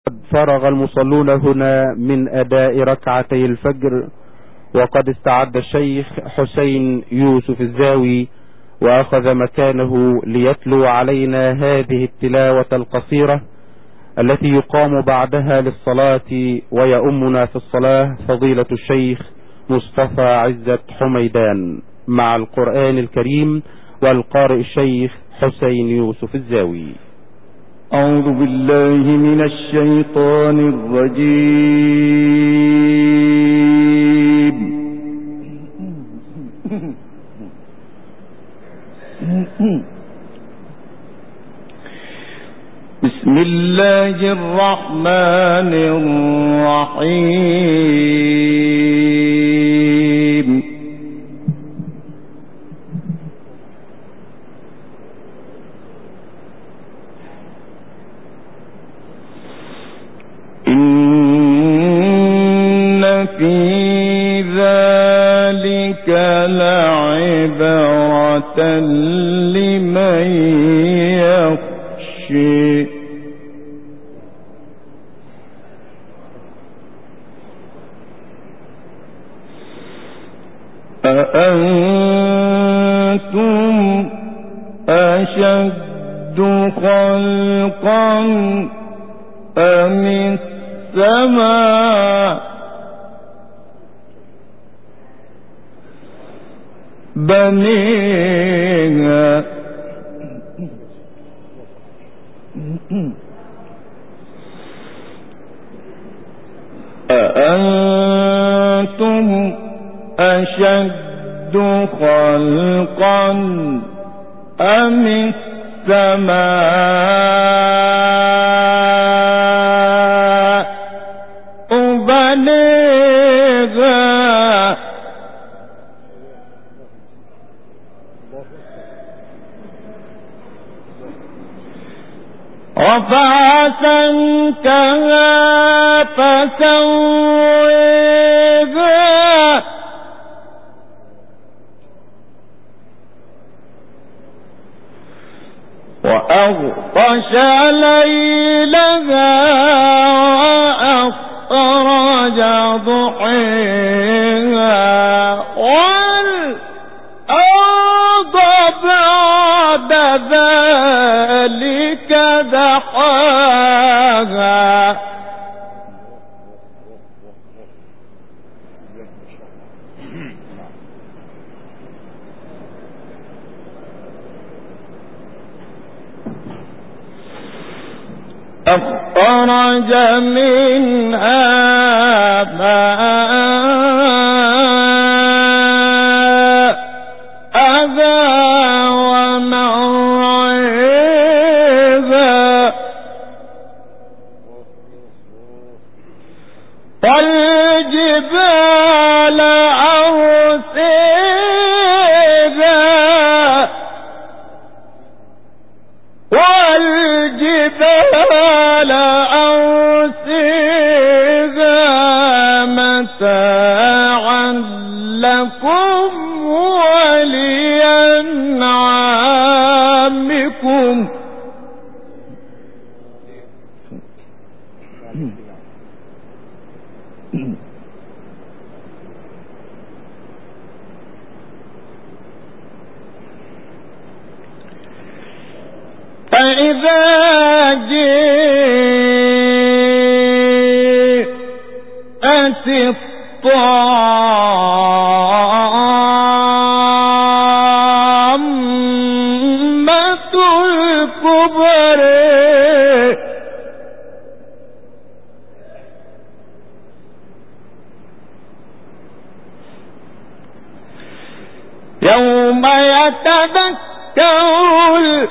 قد فرغ المصلون هنا من أداء ركعتي الفجر، وقد استعد الشيخ حسين يوسف الزاوي وأخذ مكانه ليتلو علينا هذه التلاوة القصيرة التي يقام بعدها للصلاة، ويؤمنا في الصلاة فضيلة الشيخ مصطفى عزت حميدان مع القرآن الكريم والقارئ الشيخ حسين يوسف الزاوي. أعوذ بالله من الشيطان الرجيم. بسم الله الرحمن الرحيم. إن في ذلك لعبرة لمن يخشى. أأنتم أشد خلقا أم السماء بنيها أأنتم أشد خلقا أم السماء بنيها رفع سمكها فسويها وأغطش ليلها وأخرج ضحيها والأرض بعد ذلك دحاها أخرج منها ماءها ومرعاها والجبال أرسيها والجبال أرسيها متاعا لكم ولأنعامكم فإذا جاءت الطامة الكبرى يوم يتذكر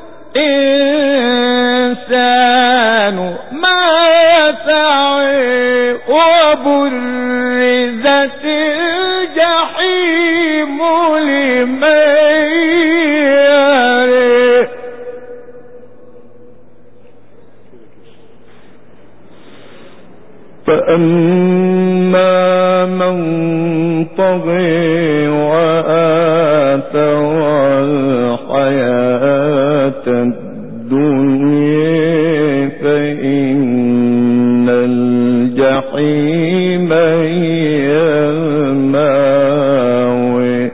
الإنسان ما سعى وبرزت الجحيم لمن يرى فأما من طغى وآثر الحياة الدنيا فإن الجحيم هي الماوي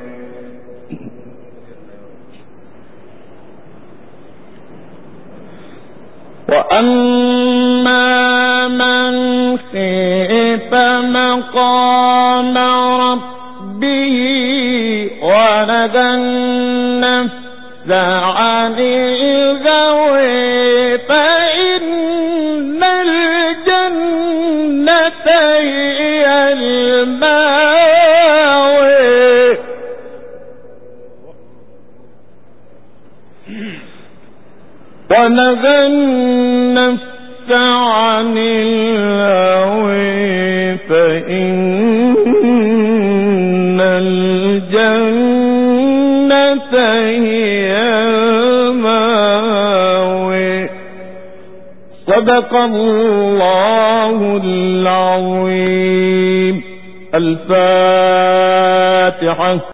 وأما من خيف مقام ربه ونهى النفس عن الهوى فإن الجنة هي المأوى ونهى النفس عن الهوى فإن الجنة هي المأوى صدق الله العظيم. الفاتحة.